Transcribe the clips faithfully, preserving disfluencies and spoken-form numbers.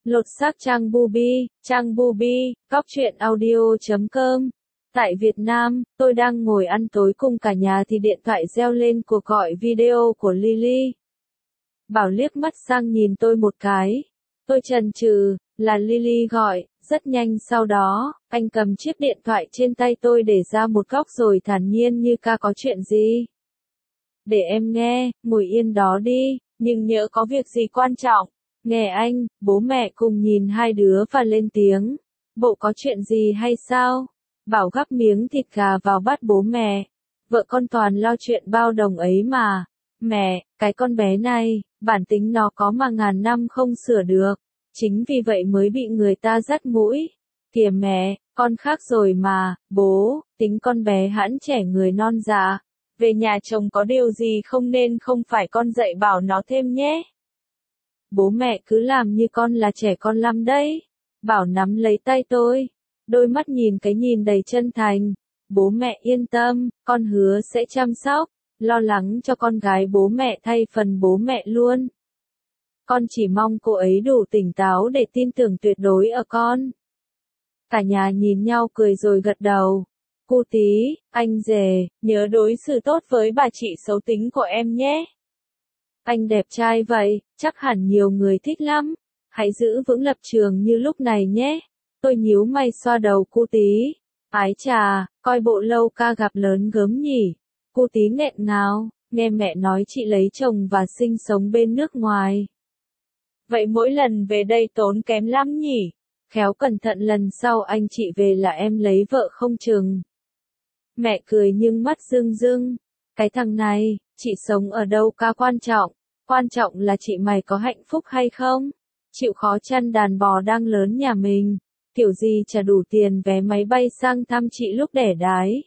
Lột xác trang Bubi, trang Bubi, cóc truyện audio chấm com. Tại Việt Nam, tôi đang ngồi ăn tối cùng cả nhà thì điện thoại reo lên cuộc gọi video của Lily. Bảo liếc mắt sang nhìn tôi một cái. Tôi chần chừ, là Lily gọi, rất nhanh sau đó, anh cầm chiếc điện thoại trên tay tôi để ra một góc rồi thản nhiên như ca có chuyện gì. Để em nghe, ngồi yên đó đi, nhưng nhỡ có việc gì quan trọng. Nghe anh, bố mẹ cùng nhìn hai đứa và lên tiếng. Bộ có chuyện gì hay sao? Bảo gắp miếng thịt gà vào bát bố mẹ. Vợ con toàn lo chuyện bao đồng ấy mà. Mẹ, cái con bé này, bản tính nó có mà ngàn năm không sửa được. Chính vì vậy mới bị người ta dắt mũi. Kìa mẹ, con khác rồi mà, bố, tính con bé hẵng trẻ người non dạ. Về nhà chồng có điều gì không nên không phải con dạy bảo nó thêm nhé. Bố mẹ cứ làm như con là trẻ con lắm đấy. Bảo nắm lấy tay tôi. Đôi mắt nhìn cái nhìn đầy chân thành. Bố mẹ yên tâm, con hứa sẽ chăm sóc. Lo lắng cho con gái bố mẹ thay phần bố mẹ luôn. Con chỉ mong cô ấy đủ tỉnh táo để tin tưởng tuyệt đối ở con. Cả nhà nhìn nhau cười rồi gật đầu. Cô tí, anh rể, nhớ đối xử tốt với bà chị xấu tính của em nhé. Anh đẹp trai vậy, chắc hẳn nhiều người thích lắm. Hãy giữ vững lập trường như lúc này nhé. Tôi nhíu mày xoa đầu cô tí. Ái chà, coi bộ lâu ca gặp lớn gớm nhỉ. Cô tí nghẹn ngào, nghe mẹ nói chị lấy chồng và sinh sống bên nước ngoài. Vậy mỗi lần về đây tốn kém lắm nhỉ? Khéo cẩn thận lần sau anh chị về là em lấy vợ không chừng. Mẹ cười nhưng mắt rưng rưng. Cái thằng này, chị sống ở đâu ca quan trọng. Quan trọng là chị mày có hạnh phúc hay không? Chịu khó chăn đàn bò đang lớn nhà mình. Kiểu gì trả đủ tiền vé máy bay sang thăm chị lúc đẻ đái.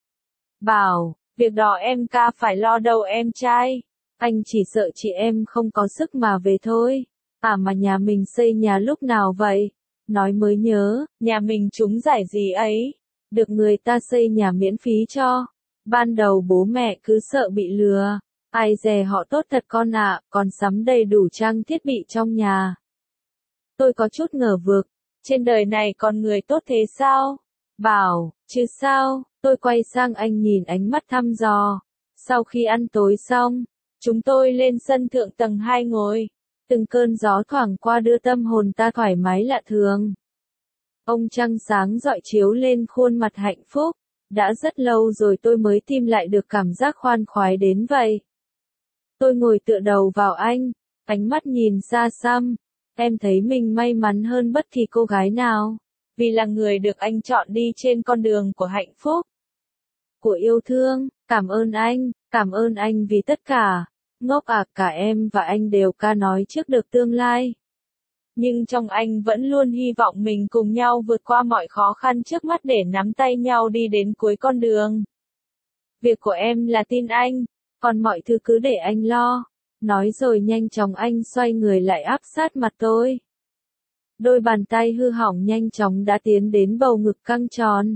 Bảo, việc đó em ca phải lo đâu em trai. Anh chỉ sợ chị em không có sức mà về thôi. À mà nhà mình xây nhà lúc nào vậy? Nói mới nhớ, nhà mình trúng giải gì ấy. Được người ta xây nhà miễn phí cho. Ban đầu bố mẹ cứ sợ bị lừa. Ai dè họ tốt thật con ạ, còn sắm đầy đủ trang thiết bị trong nhà. Tôi có chút ngờ vực. Trên đời này còn người tốt thế sao? Bảo, chứ sao? Tôi quay sang anh nhìn ánh mắt thăm dò. Sau khi ăn tối xong, chúng tôi lên sân thượng tầng hai ngồi. Từng cơn gió thoảng qua đưa tâm hồn ta thoải mái lạ thường. Ông trăng sáng rọi chiếu lên khuôn mặt hạnh phúc. Đã rất lâu rồi tôi mới tìm lại được cảm giác khoan khoái đến vậy. Tôi ngồi tựa đầu vào anh, ánh mắt nhìn xa xăm. Em thấy mình may mắn hơn bất kỳ cô gái nào. Vì là người được anh chọn đi trên con đường của hạnh phúc. Của yêu thương, cảm ơn anh, cảm ơn anh vì tất cả. Ngốc à, cả em và anh đều ca nói trước được tương lai. Nhưng trong anh vẫn luôn hy vọng mình cùng nhau vượt qua mọi khó khăn trước mắt để nắm tay nhau đi đến cuối con đường. Việc của em là tin anh, còn mọi thứ cứ để anh lo. Nói rồi nhanh chóng anh xoay người lại áp sát mặt tôi. Đôi bàn tay hư hỏng nhanh chóng đã tiến đến bầu ngực căng tròn.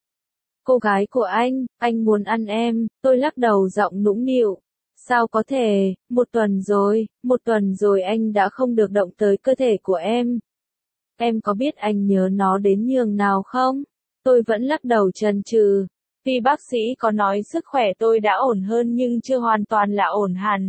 Cô gái của anh, anh muốn ăn em, tôi lắc đầu giọng nũng nịu. Sao có thể, một tuần rồi, một tuần rồi anh đã không được động tới cơ thể của em. Em có biết anh nhớ nó đến nhường nào không? Tôi vẫn lắc đầu chần chừ. Vì bác sĩ có nói sức khỏe tôi đã ổn hơn nhưng chưa hoàn toàn là ổn hẳn.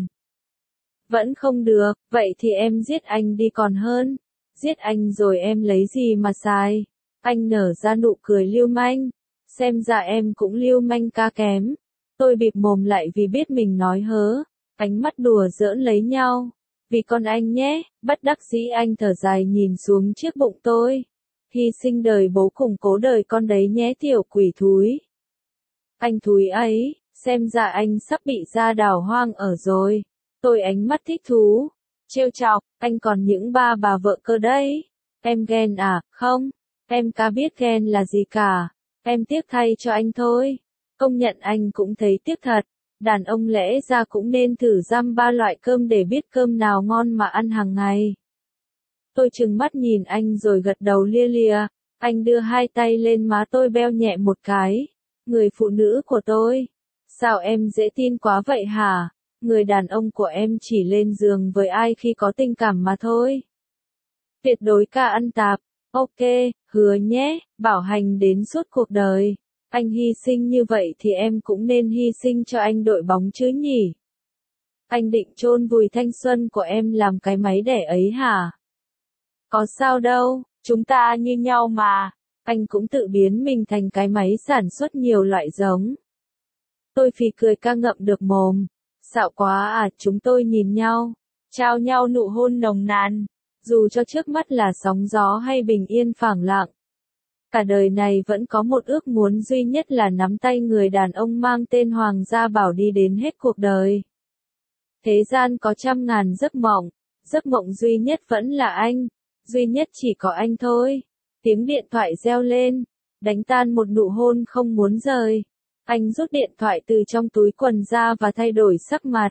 Vẫn không được, vậy thì em giết anh đi còn hơn. Giết anh rồi em lấy gì mà xài? Anh nở ra nụ cười lưu manh. Xem ra em cũng lưu manh ca kém. Tôi bịt mồm lại vì biết mình nói hớ. Ánh mắt đùa giỡn lấy nhau. Vì con anh nhé, bất đắc dĩ anh thở dài nhìn xuống chiếc bụng tôi. Hy sinh đời bố cùng cố đời con đấy nhé tiểu quỷ thúi. Anh thúi ấy, xem ra anh sắp bị ra đảo hoang ở rồi. Tôi ánh mắt thích thú. Trêu chọc, anh còn những ba bà vợ cơ đấy. Em ghen à, không? Em ca biết ghen là gì cả. Em tiếc thay cho anh thôi. Công nhận anh cũng thấy tiếc thật. Đàn ông lẽ ra cũng nên thử dăm ba loại cơm để biết cơm nào ngon mà ăn hàng ngày. Tôi trừng mắt nhìn anh rồi gật đầu lia lịa. Anh đưa hai tay lên má tôi beo nhẹ một cái. Người phụ nữ của tôi. Sao em dễ tin quá vậy hả? Người đàn ông của em chỉ lên giường với ai khi có tình cảm mà thôi. Tuyệt đối ca ăn tạp. Ok, hứa nhé, bảo hành đến suốt cuộc đời. Anh hy sinh như vậy thì em cũng nên hy sinh cho anh đội bóng chứ nhỉ? Anh định chôn vùi thanh xuân của em làm cái máy đẻ ấy hả? Có sao đâu, chúng ta như nhau mà. Anh cũng tự biến mình thành cái máy sản xuất nhiều loại giống. Tôi phì cười ca ngậm được mồm. Xạo quá à, chúng tôi nhìn nhau, trao nhau nụ hôn nồng nàn, dù cho trước mắt là sóng gió hay bình yên phẳng lặng. Cả đời này vẫn có một ước muốn duy nhất là nắm tay người đàn ông mang tên Hoàng Gia Bảo đi đến hết cuộc đời. Thế gian có trăm ngàn giấc mộng, giấc mộng duy nhất vẫn là anh, duy nhất chỉ có anh thôi. Tiếng điện thoại reo lên, đánh tan một nụ hôn không muốn rời. Anh rút điện thoại từ trong túi quần ra và thay đổi sắc mặt.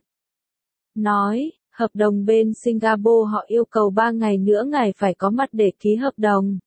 Nói, hợp đồng bên Singapore họ yêu cầu ba ngày nữa ngài phải có mặt để ký hợp đồng.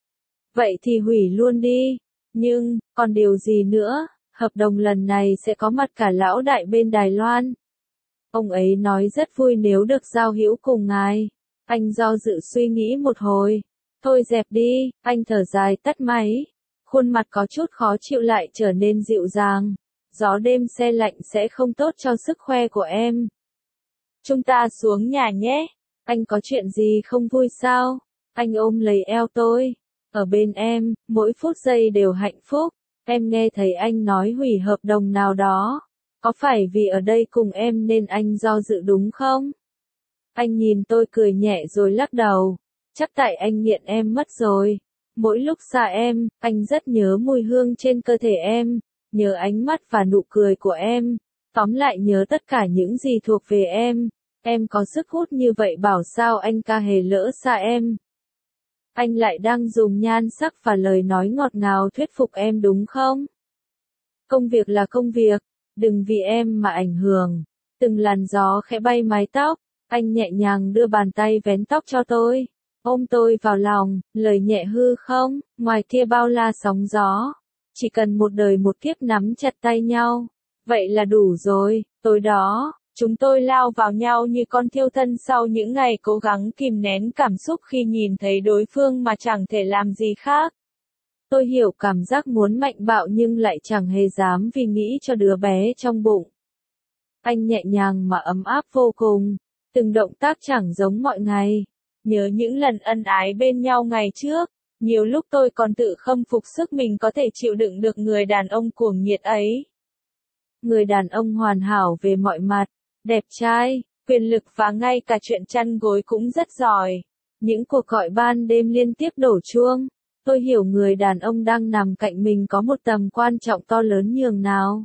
Vậy thì hủy luôn đi. Nhưng, còn điều gì nữa, hợp đồng lần này sẽ có mặt cả lão đại bên Đài Loan. Ông ấy nói rất vui nếu được giao hữu cùng ngài. Anh do dự suy nghĩ một hồi. Thôi dẹp đi, anh thở dài tắt máy. Khuôn mặt có chút khó chịu lại trở nên dịu dàng. Gió đêm se lạnh sẽ không tốt cho sức khỏe của em. Chúng ta xuống nhà nhé. Anh có chuyện gì không vui sao? Anh ôm lấy eo tôi. Ở bên em, mỗi phút giây đều hạnh phúc. Em nghe thấy anh nói hủy hợp đồng nào đó. Có phải vì ở đây cùng em nên anh do dự đúng không? Anh nhìn tôi cười nhẹ rồi lắc đầu. Chắc tại anh nghiện em mất rồi. Mỗi lúc xa em, anh rất nhớ mùi hương trên cơ thể em, nhớ ánh mắt và nụ cười của em, tóm lại nhớ tất cả những gì thuộc về em. Em có sức hút như vậy bảo sao anh ca hề lỡ xa em. Anh lại đang dùng nhan sắc và lời nói ngọt ngào thuyết phục em đúng không? Công việc là công việc, đừng vì em mà ảnh hưởng. Từng làn gió khẽ bay mái tóc, anh nhẹ nhàng đưa bàn tay vén tóc cho tôi. Ôm tôi vào lòng, lời nhẹ hư không, ngoài kia bao la sóng gió. Chỉ cần một đời một kiếp nắm chặt tay nhau. Vậy là đủ rồi, tối đó, chúng tôi lao vào nhau như con thiêu thân sau những ngày cố gắng kìm nén cảm xúc khi nhìn thấy đối phương mà chẳng thể làm gì khác. Tôi hiểu cảm giác muốn mạnh bạo nhưng lại chẳng hề dám vì nghĩ cho đứa bé trong bụng. Anh nhẹ nhàng mà ấm áp vô cùng, từng động tác chẳng giống mọi ngày. Nhớ những lần ân ái bên nhau ngày trước, nhiều lúc tôi còn tự khâm phục sức mình có thể chịu đựng được người đàn ông cuồng nhiệt ấy. Người đàn ông hoàn hảo về mọi mặt, đẹp trai, quyền lực và ngay cả chuyện chăn gối cũng rất giỏi. Những cuộc gọi ban đêm liên tiếp đổ chuông, tôi hiểu người đàn ông đang nằm cạnh mình có một tầm quan trọng to lớn nhường nào.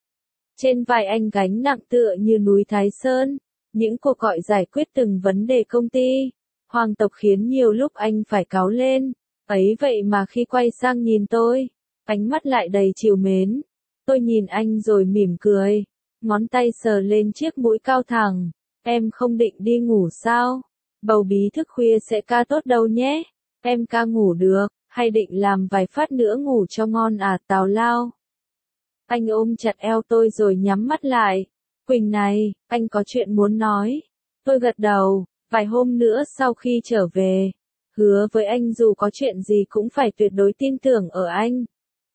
Trên vai anh gánh nặng tựa như núi Thái Sơn, những cuộc gọi giải quyết từng vấn đề công ty. Hoàng tộc khiến nhiều lúc anh phải cáu lên, ấy vậy mà khi quay sang nhìn tôi, ánh mắt lại đầy trìu mến. Tôi nhìn anh rồi mỉm cười, ngón tay sờ lên chiếc mũi cao thẳng. Em không định đi ngủ sao? Bầu bí thức khuya sẽ ca tốt đâu nhé. Em ca ngủ được, hay định làm vài phát nữa ngủ cho ngon à tào lao? Anh ôm chặt eo tôi rồi nhắm mắt lại. Quỳnh này, anh có chuyện muốn nói. Tôi gật đầu. Vài hôm nữa sau khi trở về, hứa với anh dù có chuyện gì cũng phải tuyệt đối tin tưởng ở anh.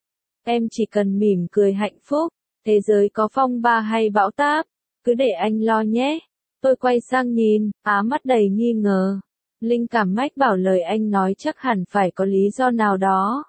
Em chỉ cần mỉm cười hạnh phúc, thế giới có phong ba hay bão táp, cứ để anh lo nhé. Tôi quay sang nhìn, á mắt đầy nghi ngờ. Linh cảm mách bảo lời anh nói chắc hẳn phải có lý do nào đó.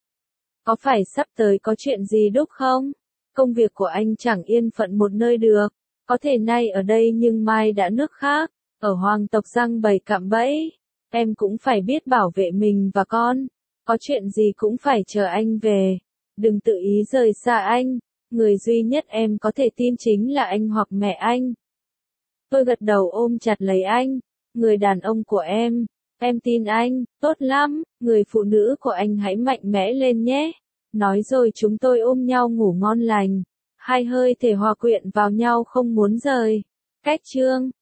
Có phải sắp tới có chuyện gì đúc không? Công việc của anh chẳng yên phận một nơi được, có thể nay ở đây nhưng mai đã nước khác. Ở hoàng tộc răng bầy cạm bẫy, em cũng phải biết bảo vệ mình và con. Có chuyện gì cũng phải chờ anh về. Đừng tự ý rời xa anh. Người duy nhất em có thể tin chính là anh hoặc mẹ anh. Tôi gật đầu ôm chặt lấy anh. Người đàn ông của em. Em tin anh, tốt lắm. Người phụ nữ của anh hãy mạnh mẽ lên nhé. Nói rồi chúng tôi ôm nhau ngủ ngon lành. Hai hơi thể hòa quyện vào nhau không muốn rời. Cách chương